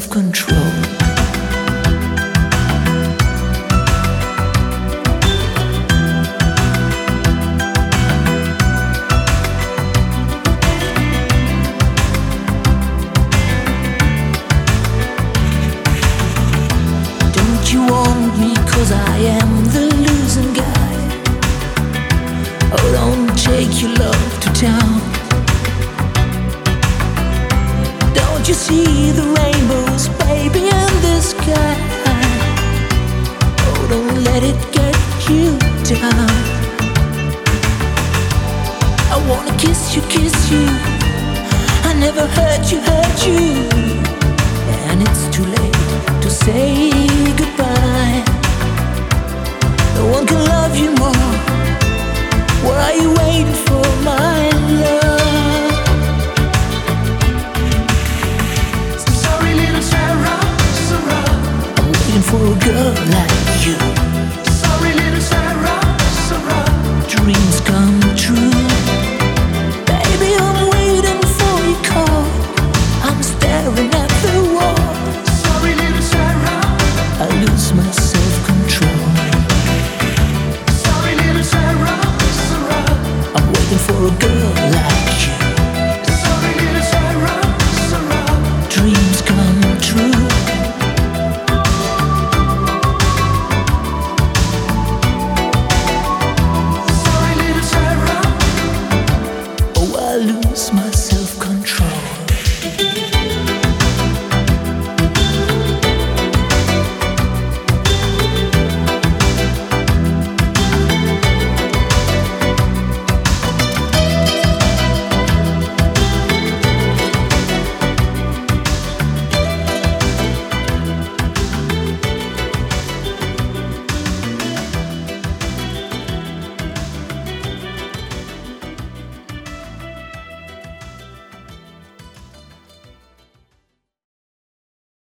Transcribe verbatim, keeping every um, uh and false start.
self-control. Don't you want me 'cause I am the losing guy? Oh, don't take your love to town. Don't you see the rainbows, baby, in the sky? Oh, don't let it get you down. I wanna kiss you, kiss you. I never hurt you, hurt you. And it's too late to say goodbye. No one can love you more. What are you waiting for, my love? So sorry, little Sarah, Sarah. I'm waiting for a girl like